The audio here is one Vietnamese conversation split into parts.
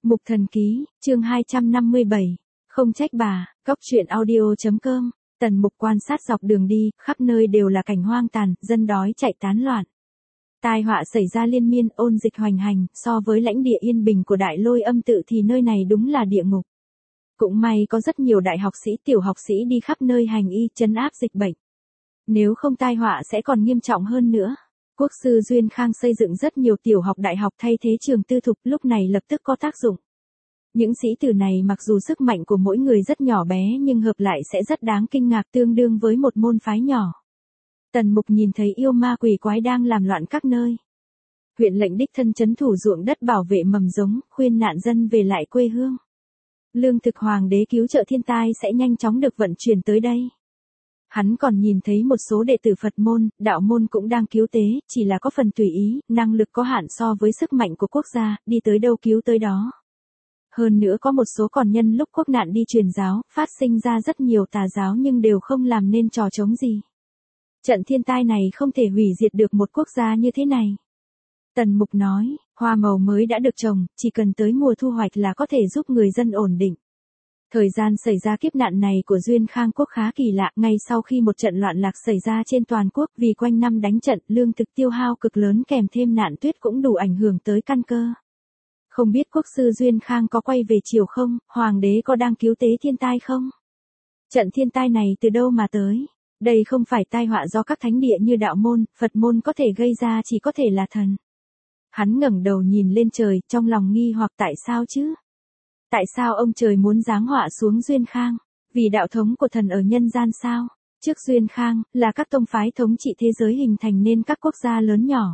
Mục Thần Ký, chương 257. Không trách bà, góc truyện audio.com. Tần Mục quan sát dọc đường đi, khắp nơi đều là cảnh hoang tàn, dân đói chạy tán loạn. Tai họa xảy ra liên miên, ôn dịch hoành hành, so với lãnh địa yên bình của Đại Lôi Âm Tự thì nơi này đúng là địa ngục. Cũng may có rất nhiều đại học sĩ, tiểu học sĩ đi khắp nơi hành y trấn áp dịch bệnh. Nếu không tai họa sẽ còn nghiêm trọng hơn nữa. Quốc sư Duyên Khang xây dựng rất nhiều tiểu học đại học thay thế trường tư thục, lúc này lập tức có tác dụng. Những sĩ tử này mặc dù sức mạnh của mỗi người rất nhỏ bé nhưng hợp lại sẽ rất đáng kinh ngạc, tương đương với một môn phái nhỏ. Tần Mục nhìn thấy yêu ma quỷ quái đang làm loạn các nơi. Huyện lệnh đích thân trấn thủ ruộng đất bảo vệ mầm giống, khuyên nạn dân về lại quê hương. Lương thực hoàng đế cứu trợ thiên tai sẽ nhanh chóng được vận chuyển tới đây. Hắn còn nhìn thấy một số đệ tử Phật môn, đạo môn cũng đang cứu tế, chỉ là có phần tùy ý, năng lực có hạn so với sức mạnh của quốc gia, đi tới đâu cứu tới đó. Hơn nữa có một số còn nhân lúc quốc nạn đi truyền giáo, phát sinh ra rất nhiều tà giáo nhưng đều không làm nên trò trống gì. Trận thiên tai này không thể hủy diệt được một quốc gia như thế này. Tần Mục nói, hoa màu mới đã được trồng, chỉ cần tới mùa thu hoạch là có thể giúp người dân ổn định. Thời gian xảy ra kiếp nạn này của Duyên Khang quốc khá kỳ lạ, ngay sau khi một trận loạn lạc xảy ra trên toàn quốc, vì quanh năm đánh trận, lương thực tiêu hao cực lớn kèm thêm nạn tuyết cũng đủ ảnh hưởng tới căn cơ. Không biết quốc sư Duyên Khang có quay về triều không, hoàng đế có đang cứu tế thiên tai không? Trận thiên tai này từ đâu mà tới? Đây không phải tai họa do các thánh địa như đạo môn, Phật môn có thể gây ra, chỉ có thể là thần. Hắn ngẩng đầu nhìn lên trời, trong lòng nghi hoặc tại sao chứ? Tại sao ông trời muốn giáng họa xuống Duyên Khang? Vì đạo thống của thần ở nhân gian sao? Trước Duyên Khang, là các tông phái thống trị thế giới hình thành nên các quốc gia lớn nhỏ.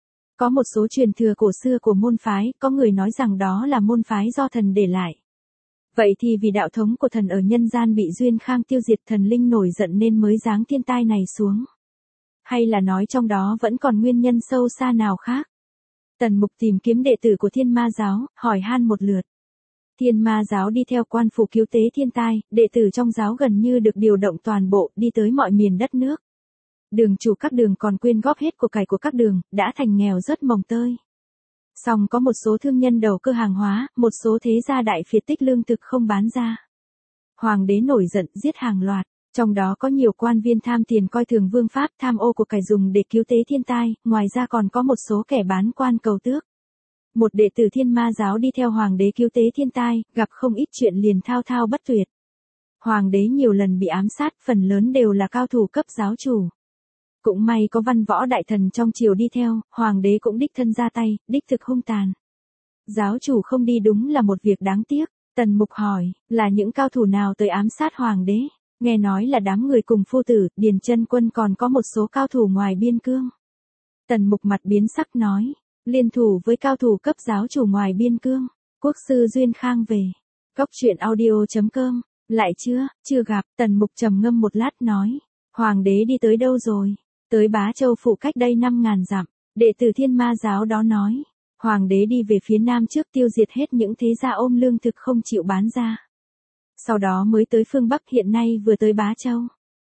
Có một số truyền thừa cổ xưa của môn phái, có người nói rằng đó là môn phái do thần để lại. Vậy thì vì đạo thống của thần ở nhân gian bị Duyên Khang tiêu diệt, thần linh nổi giận nên mới giáng thiên tai này xuống? Hay là nói trong đó vẫn còn nguyên nhân sâu xa nào khác? Tần Mục tìm kiếm đệ tử của Thiên Ma giáo, hỏi han một lượt. Thiên Ma giáo đi theo quan phủ cứu tế thiên tai, đệ tử trong giáo gần như được điều động toàn bộ, đi tới mọi miền đất nước. Đường chủ các đường còn quyên góp hết của cải của các đường, đã thành nghèo rất mồng tơi. Song có một số thương nhân đầu cơ hàng hóa, một số thế gia đại phiệt tích lương thực không bán ra. Hoàng đế nổi giận giết hàng loạt, trong đó có nhiều quan viên tham tiền coi thường vương pháp, tham ô của cải dùng để cứu tế thiên tai, ngoài ra còn có một số kẻ bán quan cầu tước. Một đệ tử Thiên Ma giáo đi theo hoàng đế cứu tế thiên tai, gặp không ít chuyện liền thao thao bất tuyệt. Hoàng đế nhiều lần bị ám sát, phần lớn đều là cao thủ cấp giáo chủ. Cũng may có văn võ đại thần trong triều đi theo, hoàng đế cũng đích thân ra tay, đích thực hung tàn. Giáo chủ không đi đúng là một việc đáng tiếc. Tần Mục hỏi, là những cao thủ nào tới ám sát hoàng đế? Nghe nói là đám người cùng phu tử, Điền Chân Quân còn có một số cao thủ ngoài biên cương. Tần Mục mặt biến sắc nói, liên thủ với cao thủ cấp giáo chủ ngoài biên cương. Quốc sư Duyên Khang về. Góc truyện audio.com. Lại chưa gặp. Tần Mục trầm ngâm một lát nói, hoàng đế đi tới đâu rồi? Tới Bá Châu Phủ cách đây 5.000 dặm. Đệ tử Thiên Ma giáo đó nói, hoàng đế đi về phía nam trước tiêu diệt hết những thế gia ôm lương thực không chịu bán ra. Sau đó mới tới phương Bắc, hiện nay vừa tới Bá Châu.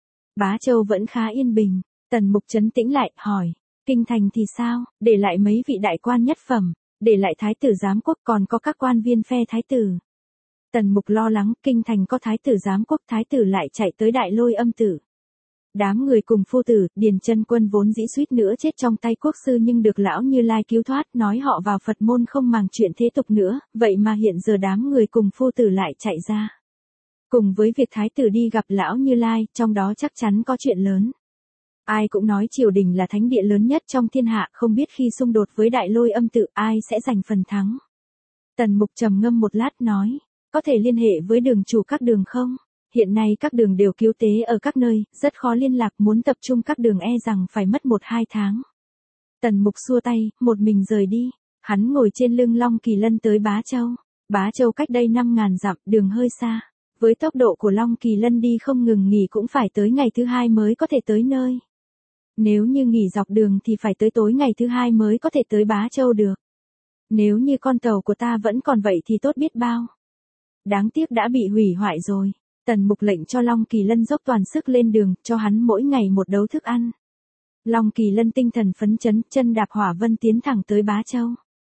Bá Châu vẫn khá yên bình. Tần Mục trấn tĩnh lại, hỏi, kinh thành thì sao? Để lại mấy vị đại quan nhất phẩm, để lại thái tử giám quốc, còn có các quan viên phe thái tử. Tần Mục lo lắng, kinh thành có thái tử giám quốc, thái tử lại chạy tới Đại Lôi Âm Tự. Đám người cùng phu tử, Điền Chân Quân vốn dĩ suýt nữa chết trong tay quốc sư nhưng được lão Như Lai cứu thoát, nói họ vào Phật môn không màng chuyện thế tục nữa, vậy mà hiện giờ đám người cùng phu tử lại chạy ra. Cùng với việc thái tử đi gặp lão Như Lai, trong đó chắc chắn có chuyện lớn. Ai cũng nói triều đình là thánh địa lớn nhất trong thiên hạ, không biết khi xung đột với Đại Lôi Âm Tự ai sẽ giành phần thắng. Tần Mục trầm ngâm một lát nói, có thể liên hệ với đường chủ các đường không? Hiện nay các đường đều cứu tế ở các nơi, rất khó liên lạc, muốn tập trung các đường e rằng phải mất 1-2 tháng. Tần Mục xua tay, một mình rời đi. Hắn ngồi trên lưng Long Kỳ Lân tới Bá Châu. Bá Châu cách đây 5.000 dặm, đường hơi xa. Với tốc độ của Long Kỳ Lân đi không ngừng nghỉ cũng phải tới ngày thứ 2 mới có thể tới nơi. Nếu như nghỉ dọc đường thì phải tới tối ngày thứ 2 mới có thể tới Bá Châu được. Nếu như con tàu của ta vẫn còn vậy thì tốt biết bao. Đáng tiếc đã bị hủy hoại rồi. Tần Mục lệnh cho Long Kỳ Lân dốc toàn sức lên đường, cho hắn mỗi ngày một đấu thức ăn. Long Kỳ Lân tinh thần phấn chấn, chân đạp hỏa vân tiến thẳng tới Bá Châu.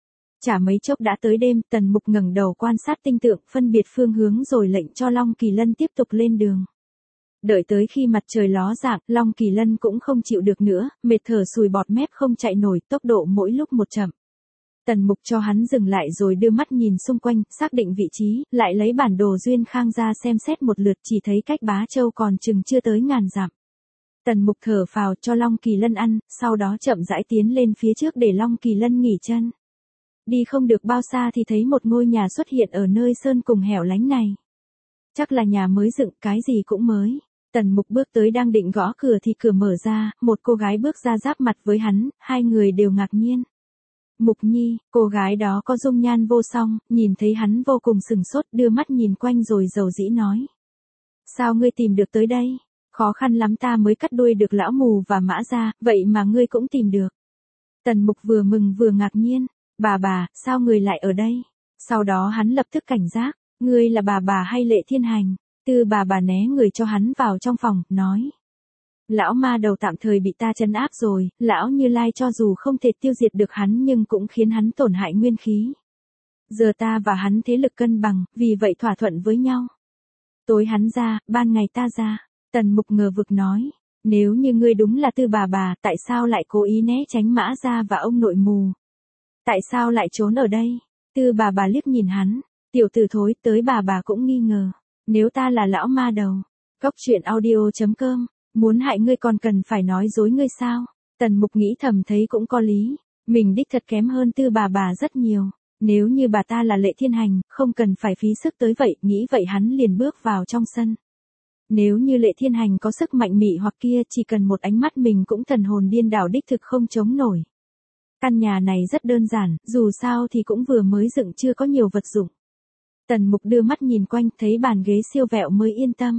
Chả mấy chốc đã tới đêm, Tần Mục ngẩng đầu quan sát tinh tượng, phân biệt phương hướng rồi lệnh cho Long Kỳ Lân tiếp tục lên đường. Đợi tới khi mặt trời ló dạng, Long Kỳ Lân cũng không chịu được nữa, mệt thở sùi bọt mép không chạy nổi, tốc độ mỗi lúc một chậm. Tần Mục cho hắn dừng lại rồi đưa mắt nhìn xung quanh, xác định vị trí, lại lấy bản đồ Duyên Khang ra xem xét một lượt, chỉ thấy cách Bá Châu còn chừng chưa tới ngàn dặm. Tần Mục thở phào cho Long Kỳ Lân ăn, sau đó chậm rãi tiến lên phía trước để Long Kỳ Lân nghỉ chân. Đi không được bao xa thì thấy một ngôi nhà xuất hiện ở nơi sơn cùng hẻo lánh này. Chắc là nhà mới dựng, cái gì cũng mới. Tần Mục bước tới đang định gõ cửa thì cửa mở ra, một cô gái bước ra giáp mặt với hắn, hai người đều ngạc nhiên. Mục Nhi, cô gái đó có dung nhan vô song, nhìn thấy hắn vô cùng sừng sốt, đưa mắt nhìn quanh rồi dầu dĩ nói. Sao ngươi tìm được tới đây? Khó khăn lắm ta mới cắt đuôi được lão mù và Mã Gia, vậy mà ngươi cũng tìm được. Tần Mục vừa mừng vừa ngạc nhiên. Bà, sao người lại ở đây? Sau đó hắn lập tức cảnh giác, ngươi là bà hay Lệ Thiên Hành? Tư bà né người cho hắn vào trong phòng, nói. Lão ma đầu tạm thời bị ta trấn áp rồi, lão Như Lai cho dù không thể tiêu diệt được hắn nhưng cũng khiến hắn tổn hại nguyên khí. Giờ ta và hắn thế lực cân bằng, vì vậy thỏa thuận với nhau. Tối hắn ra, ban ngày ta ra. Tần Mục ngờ vực nói. Nếu như ngươi đúng là Tư bà, tại sao lại cố ý né tránh Mã Gia và ông nội mù? Tại sao lại trốn ở đây? Tư bà liếc nhìn hắn. Tiểu tử thối, tới bà cũng nghi ngờ. Nếu ta là lão ma đầu. Cóc truyện audio.com. Muốn hại ngươi còn cần phải nói dối ngươi sao? Tần Mục nghĩ thầm thấy cũng có lý. Mình đích thật kém hơn Tư bà rất nhiều. Nếu như bà ta là Lệ Thiên Hành, không cần phải phí sức tới vậy, nghĩ vậy hắn liền bước vào trong sân. Nếu như Lệ Thiên Hành có sức mạnh mị hoặc kia, chỉ cần một ánh mắt mình cũng thần hồn điên đảo đích thực không chống nổi. Căn nhà này rất đơn giản, dù sao thì cũng vừa mới dựng chưa có nhiều vật dụng. Tần Mục đưa mắt nhìn quanh, thấy bàn ghế siêu vẹo mới yên tâm.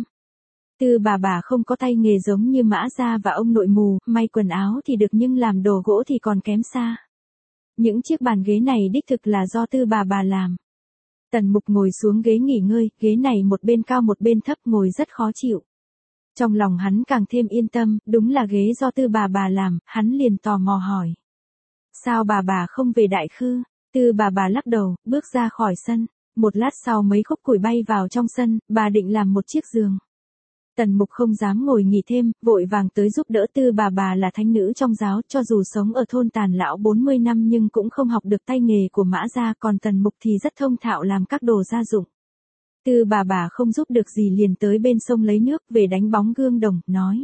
Tư bà không có tay nghề giống như Mã Gia và ông nội mù, may quần áo thì được nhưng làm đồ gỗ thì còn kém xa. Những chiếc bàn ghế này đích thực là do Tư bà làm. Tần Mục ngồi xuống ghế nghỉ ngơi, ghế này một bên cao một bên thấp ngồi rất khó chịu. Trong lòng hắn càng thêm yên tâm, đúng là ghế do Tư bà làm, hắn liền tò mò hỏi. Sao bà không về Đại Khư? Tư bà lắc đầu, bước ra khỏi sân. Một lát sau mấy khúc củi bay vào trong sân, bà định làm một chiếc giường. Tần Mục không dám ngồi nghỉ thêm, vội vàng tới giúp đỡ. Tư bà là thánh nữ trong giáo, cho dù sống ở thôn Tàn Lão 40 năm nhưng cũng không học được tay nghề của Mã Gia, còn Tần Mục thì rất thông thạo làm các đồ gia dụng. Tư bà không giúp được gì liền tới bên sông lấy nước về đánh bóng gương đồng, nói.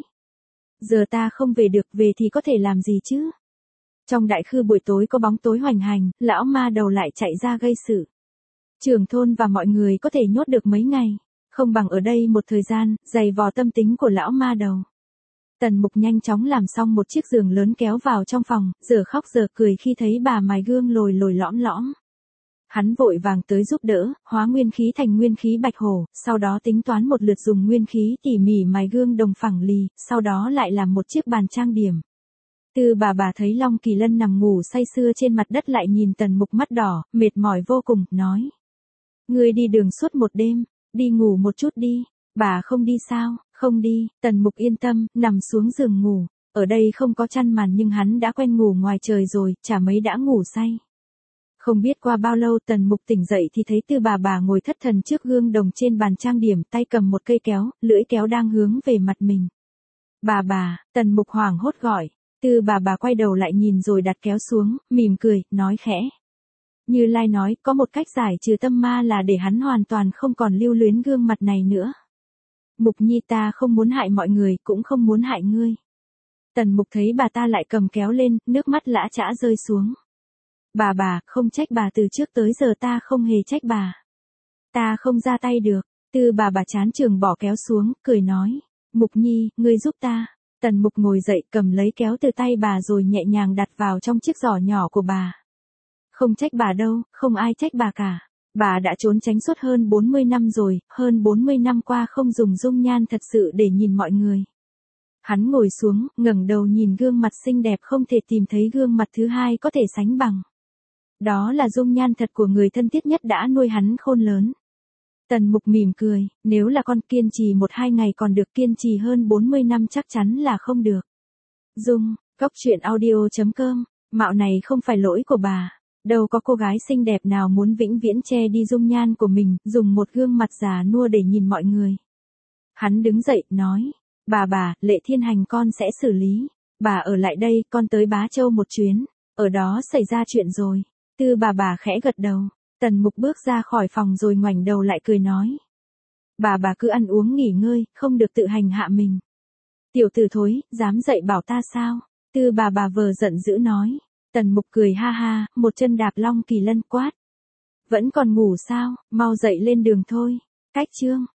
Giờ ta không về được, về thì có thể làm gì chứ? Trong Đại Khư buổi tối có bóng tối hoành hành, lão ma đầu lại chạy ra gây sự. Trưởng thôn và mọi người có thể nhốt được mấy ngày, không bằng ở đây một thời gian, dày vò tâm tính của lão ma đầu. Tần Mục nhanh chóng làm xong một chiếc giường lớn kéo vào trong phòng, giờ khóc giờ cười khi thấy bà mài gương lồi lồi lõm lõm. Hắn vội vàng tới giúp đỡ, hóa nguyên khí thành nguyên khí bạch hổ, sau đó tính toán một lượt dùng nguyên khí tỉ mỉ mài gương đồng phẳng lì, sau đó lại làm một chiếc bàn trang điểm. Tư bà thấy Long Kỳ Lân nằm ngủ say sưa trên mặt đất lại nhìn Tần Mục mắt đỏ, mệt mỏi vô cùng, nói. Ngươi đi đường suốt một đêm, đi ngủ một chút đi. Bà không đi sao? Không đi. Tần Mục yên tâm, nằm xuống giường ngủ. Ở đây không có chăn màn nhưng hắn đã quen ngủ ngoài trời rồi, chả mấy đã ngủ say. Không biết qua bao lâu Tần Mục tỉnh dậy thì thấy Tư bà ngồi thất thần trước gương đồng trên bàn trang điểm, tay cầm một cây kéo, lưỡi kéo đang hướng về mặt mình. Bà, Tần Mục hoảng hốt gọi. Tư bà quay đầu lại nhìn rồi đặt kéo xuống, mỉm cười, nói khẽ. Như Lai nói, có một cách giải trừ tâm ma là để hắn hoàn toàn không còn lưu luyến gương mặt này nữa. Mục Nhi, ta không muốn hại mọi người, cũng không muốn hại ngươi. Tần Mục thấy bà ta lại cầm kéo lên, nước mắt lã chã rơi xuống. Bà, không trách bà, từ trước tới giờ ta không hề trách bà. Ta không ra tay được. Tư bà chán chường bỏ kéo xuống, cười nói. Mục Nhi, ngươi giúp ta. Tần Mục ngồi dậy cầm lấy kéo từ tay bà rồi nhẹ nhàng đặt vào trong chiếc giỏ nhỏ của bà. Không trách bà đâu, không ai trách bà cả. Bà đã trốn tránh suốt hơn 40 năm rồi, hơn 40 năm qua không dùng dung nhan thật sự để nhìn mọi người. Hắn ngồi xuống, ngẩng đầu nhìn gương mặt xinh đẹp không thể tìm thấy gương mặt thứ hai có thể sánh bằng. Đó là dung nhan thật của người thân thiết nhất đã nuôi hắn khôn lớn. Tần Mục mỉm cười, nếu là con kiên trì 1-2 ngày còn được, kiên trì hơn 40 năm chắc chắn là không được. Cóc truyện audio.com, mạo này không phải lỗi của bà. Đâu có cô gái xinh đẹp nào muốn vĩnh viễn che đi dung nhan của mình, dùng một gương mặt già nua để nhìn mọi người. Hắn đứng dậy, nói, bà, Lệ Thiên Hành con sẽ xử lý. Bà ở lại đây, con tới Bá Châu một chuyến. Ở đó xảy ra chuyện rồi. Tư bà khẽ gật đầu. Tần Mục bước ra khỏi phòng rồi ngoảnh đầu lại cười nói. Bà cứ ăn uống nghỉ ngơi, không được tự hành hạ mình. Tiểu tử thối, dám dạy bảo ta sao? Tư bà vờ giận dữ nói. Tần Mục cười ha ha, một chân đạp Long Kỳ Lân quát. Vẫn còn ngủ sao, mau dậy lên đường thôi. Cách chương.